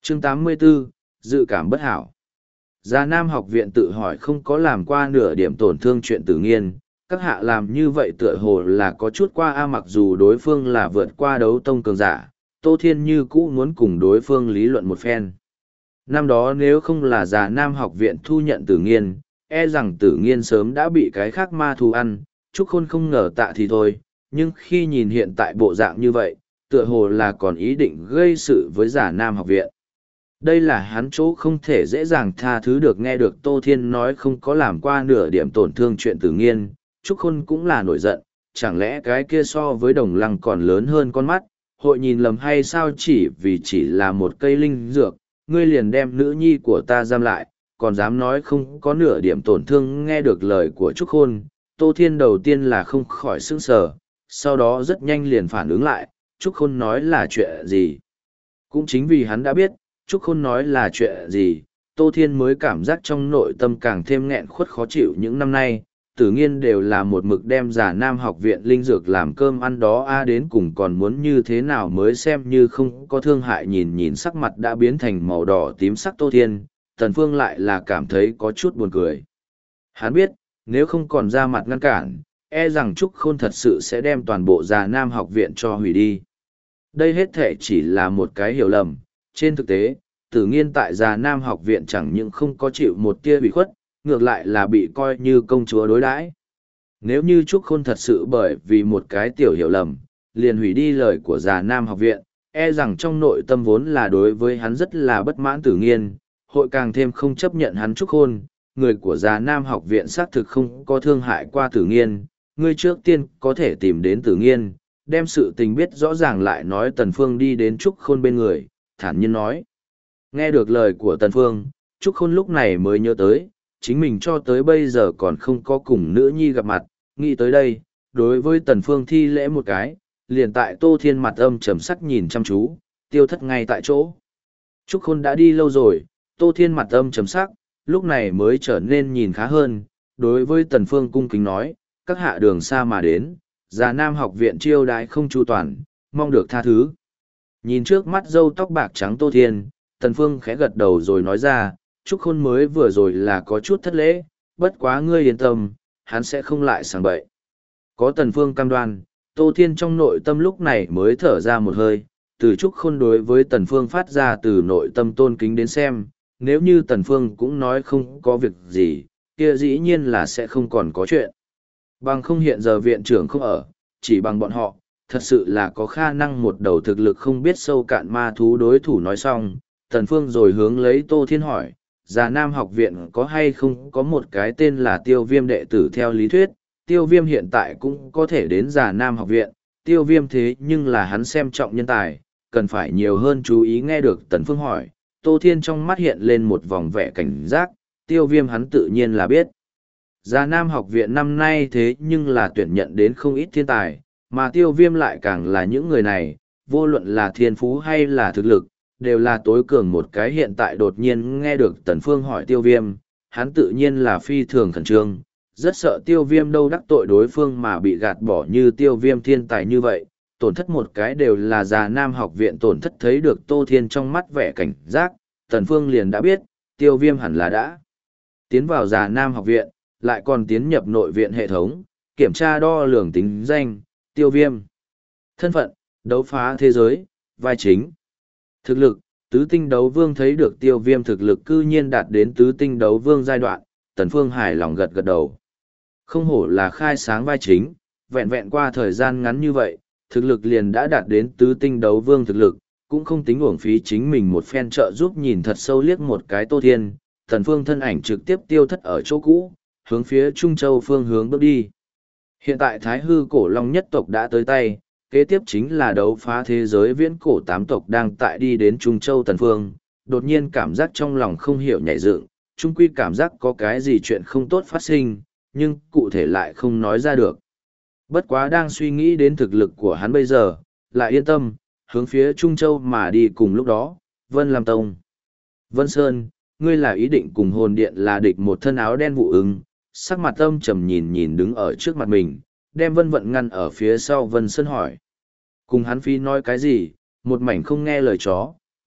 Chương 84, dự cảm bất hảo. Già Nam học viện tự hỏi không có làm qua nửa điểm tổn thương chuyện tự nhiên, các hạ làm như vậy tựa hồ là có chút qua mặc dù đối phương là vượt qua đấu tông cường giả, Tô Thiên như cũ muốn cùng đối phương lý luận một phen. Năm đó nếu không là Già Nam học viện thu nhận tử nghiên, e rằng tử nghiên sớm đã bị cái khác ma thú ăn, Trúc Khôn không ngờ tạ thì thôi, nhưng khi nhìn hiện tại bộ dạng như vậy, tựa hồ là còn ý định gây sự với Già Nam học viện. Đây là hắn chỗ không thể dễ dàng tha thứ được. Nghe được Tô Thiên nói không có làm qua nửa điểm tổn thương chuyện tử nghiên, Trúc Khôn cũng là nổi giận, chẳng lẽ cái kia so với đồng lăng còn lớn hơn con mắt, hội nhìn lầm hay sao? Chỉ là một cây linh dược, ngươi liền đem nữ nhi của ta giam lại, còn dám nói không có nửa điểm tổn thương. Nghe được lời của Trúc Khôn, Tô Thiên đầu tiên là không khỏi sững sờ, sau đó rất nhanh liền phản ứng lại, Trúc Khôn nói là chuyện gì. Cũng chính vì hắn đã biết Trúc Khôn nói là chuyện gì, Tô Thiên mới cảm giác trong nội tâm càng thêm nghẹn khuất khó chịu. Những năm nay, Tử Nghiên đều là một mực đem Già Nam học viện linh dược làm cơm ăn đó, đến cùng còn muốn như thế nào mới xem như không có thương hại. Nhìn sắc mặt đã biến thành màu đỏ tím sắc Tô Thiên, Tần Phương lại là cảm thấy có chút buồn cười. Hắn biết, nếu không còn ra mặt ngăn cản, e rằng Trúc Khôn thật sự sẽ đem toàn bộ Già Nam học viện cho hủy đi. Đây hết thể chỉ là một cái hiểu lầm. Trên thực tế, Tử Nghiên tại Già Nam học viện chẳng những không có chịu một tia bị khuất, ngược lại là bị coi như công chúa đối đãi. Nếu như Trúc Khôn thật sự bởi vì một cái tiểu hiểu lầm, liền hủy đi lời của Già Nam học viện, e rằng trong nội tâm vốn là đối với hắn rất là bất mãn Tử Nghiên, hội càng thêm không chấp nhận hắn Trúc Khôn. Người của Già Nam học viện xác thực không có thương hại qua Tử Nghiên, ngươi trước tiên có thể tìm đến Tử Nghiên, đem sự tình biết rõ ràng lại nói. Tần Phương đi đến Trúc Khôn bên người, thản nhiên nói. Nghe được lời của Tần Phương, Trúc Khôn lúc này mới nhớ tới, chính mình cho tới bây giờ còn không có cùng nữ nhi gặp mặt. Nghĩ tới đây, đối với Tần Phương thi lễ một cái, liền tại Tô Thiên mặt âm trầm sắc nhìn chăm chú, tiêu thất ngay tại chỗ. Trúc Khôn đã đi lâu rồi, Tô Thiên mặt âm trầm sắc, lúc này mới trở nên nhìn khá hơn, đối với Tần Phương cung kính nói, các hạ đường xa mà đến, Già Nam học viện chiêu đãi không chu toàn, mong được tha thứ. Nhìn trước mắt râu tóc bạc trắng Tô Thiên, Tần Phương khẽ gật đầu rồi nói ra, Trúc Khôn mới vừa rồi là có chút thất lễ, bất quá ngươi yên tâm, hắn sẽ không lại sảng bậy. Có Tần Phương cam đoan, Tô Thiên trong nội tâm lúc này mới thở ra một hơi. Từ Trúc Khôn đối với Tần Phương phát ra từ nội tâm tôn kính đến xem, nếu như Tần Phương cũng nói không có việc gì, kia dĩ nhiên là sẽ không còn có chuyện. Bằng không hiện giờ viện trưởng không ở, chỉ bằng bọn họ, thật sự là có khả năng một đầu thực lực không biết sâu cạn ma thú đối thủ. Nói xong, Tần Phương rồi hướng lấy Tô Thiên hỏi, Già Nam học viện có hay không có một cái tên là Tiêu Viêm đệ tử? Theo lý thuyết, Tiêu Viêm hiện tại cũng có thể đến Già Nam học viện, Tiêu Viêm thế nhưng là hắn xem trọng nhân tài, cần phải nhiều hơn chú ý. Nghe được Tần Phương hỏi, Tô Thiên trong mắt hiện lên một vòng vẻ cảnh giác, Tiêu Viêm hắn tự nhiên là biết. Già Nam học viện năm nay thế nhưng là tuyển nhận đến không ít thiên tài, mà Tiêu Viêm lại càng là những người này, vô luận là thiên phú hay là thực lực, đều là tối cường một cái. Hiện tại đột nhiên nghe được Tần Phương hỏi Tiêu Viêm, hắn tự nhiên là phi thường khẩn trương, rất sợ Tiêu Viêm đâu đắc tội đối phương mà bị gạt bỏ. Như Tiêu Viêm thiên tài như vậy, tổn thất một cái đều là Già Nam học viện tổn thất. Thấy được Tô Thiên trong mắt vẻ cảnh giác, Tần Phương liền đã biết, Tiêu Viêm hẳn là đã tiến vào Già Nam học viện, lại còn tiến nhập nội viện hệ thống, kiểm tra đo lường tính danh. Tiêu Viêm thân phận, đấu phá thế giới, vai chính. Thực lực, tứ tinh đấu vương. Thấy được Tiêu Viêm thực lực cư nhiên đạt đến tứ tinh đấu vương giai đoạn, Tần Phương hài lòng gật gật đầu. Không hổ là khai sáng vai chính, vẹn vẹn qua thời gian ngắn như vậy, thực lực liền đã đạt đến tứ tinh đấu vương thực lực, cũng không tính uổng phí chính mình một phen trợ giúp. Nhìn thật sâu liếc một cái Tô Thiên, Tần Phương thân ảnh trực tiếp tiêu thất ở chỗ cũ, hướng phía Trung Châu phương hướng bước đi. Hiện tại Thái Hư Cổ Long nhất tộc đã tới tay, kế tiếp chính là đấu phá thế giới viễn cổ tám tộc đang tại đi đến Trung Châu. Tần Phương đột nhiên cảm giác trong lòng không hiểu nhảy dựng, trung quy cảm giác có cái gì chuyện không tốt phát sinh, nhưng cụ thể lại không nói ra được. Bất quá đang suy nghĩ đến thực lực của hắn bây giờ, lại yên tâm, hướng phía Trung Châu mà đi. Cùng lúc đó, Vân Lam Tông. Vân Sơn, ngươi là ý định cùng hồn điện là địch? Một thân áo đen vụ ứng, sắc mặt âm trầm nhìn đứng ở trước mặt mình, đem Vân Vận ngăn ở phía sau. Vân Sơn hỏi. Cùng hắn phi nói cái gì, một mảnh không nghe lời chó,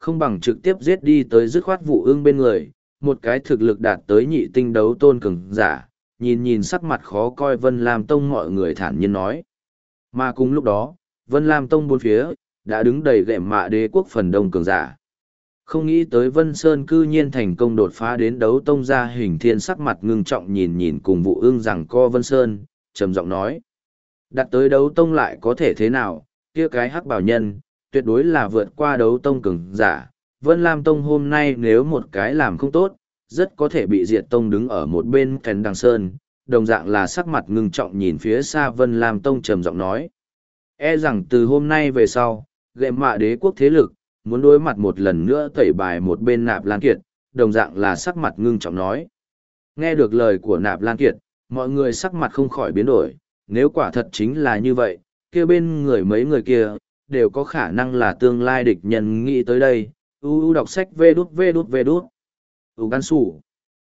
không bằng trực tiếp giết đi tới dứt khoát Vụ Ưng bên người, một cái thực lực đạt tới nhị tinh đấu tôn cường giả, nhìn nhìn sắc mặt khó coi Vân Lam Tông mọi người thản nhiên nói. Mà cùng lúc đó, Vân Lam Tông bốn phía, đã đứng đầy gệm mạ đế quốc phần đông cường giả. Không nghĩ tới Vân Sơn cư nhiên thành công đột phá đến đấu tông ra hình thiên, sắc mặt ngưng trọng nhìn nhìn cùng Vụ Ưng rằng co Vân Sơn, trầm giọng nói. Đặt tới đấu tông lại có thể thế nào, kia cái hắc bảo nhân, tuyệt đối là vượt qua đấu tông cường giả. Vân Lam Tông hôm nay nếu một cái làm không tốt, rất có thể bị diệt tông đứng ở một bên cánh đằng sơn, đồng dạng là sắc mặt ngưng trọng nhìn phía xa Vân Lam Tông trầm giọng nói. E rằng từ hôm nay về sau, gệm mạ đế quốc thế lực, muốn đối mặt một lần nữa tẩy bài một bên Nạp Lan Kiệt, đồng dạng là sắc mặt ngưng trọng nói. Nghe được lời của Nạp Lan Kiệt, mọi người sắc mặt không khỏi biến đổi, nếu quả thật chính là như vậy, kia bên người mấy người kia, đều có khả năng là tương lai địch nhân. Nghĩ tới đây, đọc sách vê đút. Gan sủ.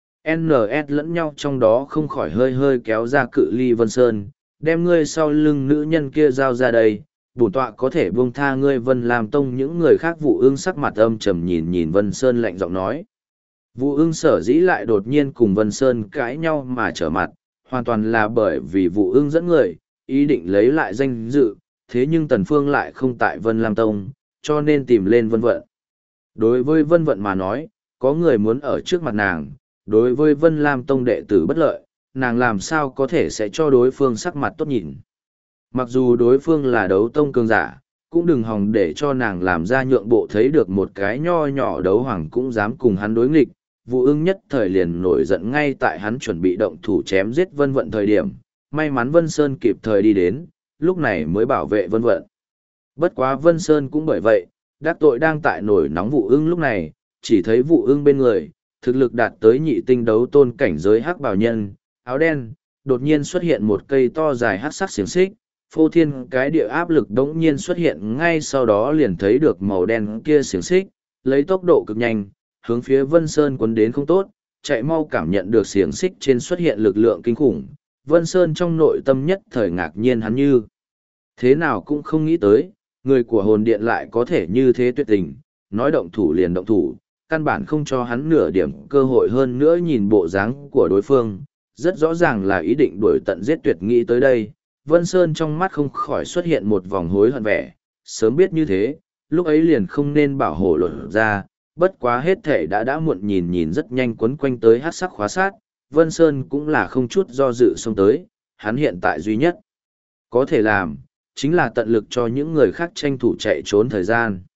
NS lẫn nhau trong đó không khỏi hơi kéo ra cự ly Vân Sơn, đem ngươi sau lưng nữ nhân kia giao ra đây, bổn tọa có thể buông tha ngươi. Vân Lam Tông những người khác Vụ Ưng sắc mặt âm trầm nhìn nhìn Vân Sơn lạnh giọng nói. Vụ Ưng sở dĩ lại đột nhiên cùng Vân Sơn cãi nhau mà trở mặt, hoàn toàn là bởi vì Vụ Ưng dẫn người, ý định lấy lại danh dự, thế nhưng Tần Phương lại không tại Vân Lam Tông, cho nên tìm lên Vân Vận. Đối với Vân Vận mà nói, có người muốn ở trước mặt nàng, đối với Vân Lam Tông đệ tử bất lợi, nàng làm sao có thể sẽ cho đối phương sắc mặt tốt nhìn. Mặc dù đối phương là đấu tông cường giả, cũng đừng hòng để cho nàng làm ra nhượng bộ, thấy được một cái nho nhỏ đấu hoàng cũng dám cùng hắn đối nghịch. Vụ Ưng nhất thời liền nổi giận ngay tại hắn chuẩn bị động thủ chém giết Vân Vận thời điểm, may mắn Vân Sơn kịp thời đi đến, lúc này mới bảo vệ Vân Vận. Bất quá Vân Sơn cũng bởi vậy, đắc tội đang tại nổi nóng Vụ Ưng lúc này, chỉ thấy Vụ Ưng bên người, thực lực đạt tới nhị tinh đấu tôn cảnh giới hắc bảo nhân, áo đen, đột nhiên xuất hiện một cây to dài hắc sắc xiềng xích, phô thiên cái địa áp lực đống nhiên xuất hiện, ngay sau đó liền thấy được màu đen kia xiềng xích, lấy tốc độ cực nhanh, hướng phía Vân Sơn quấn đến không tốt, chạy mau cảm nhận được xiềng xích trên xuất hiện lực lượng kinh khủng. Vân Sơn trong nội tâm nhất thời ngạc nhiên, hắn như thế nào cũng không nghĩ tới, người của hồn điện lại có thể như thế tuyệt tình, nói động thủ liền động thủ, căn bản không cho hắn nửa điểm cơ hội. Hơn nữa nhìn bộ dáng của đối phương, rất rõ ràng là ý định đuổi tận giết tuyệt. Nghĩ tới đây, Vân Sơn trong mắt không khỏi xuất hiện một vòng hối hận vẻ, sớm biết như thế, lúc ấy liền không nên bảo hộ lột ra, bất quá hết thể đã muộn. Nhìn nhìn rất nhanh quấn quanh tới hắc sắc khóa sát, Vân Sơn cũng là không chút do dự xông tới, hắn hiện tại duy nhất có thể làm, chính là tận lực cho những người khác tranh thủ chạy trốn thời gian.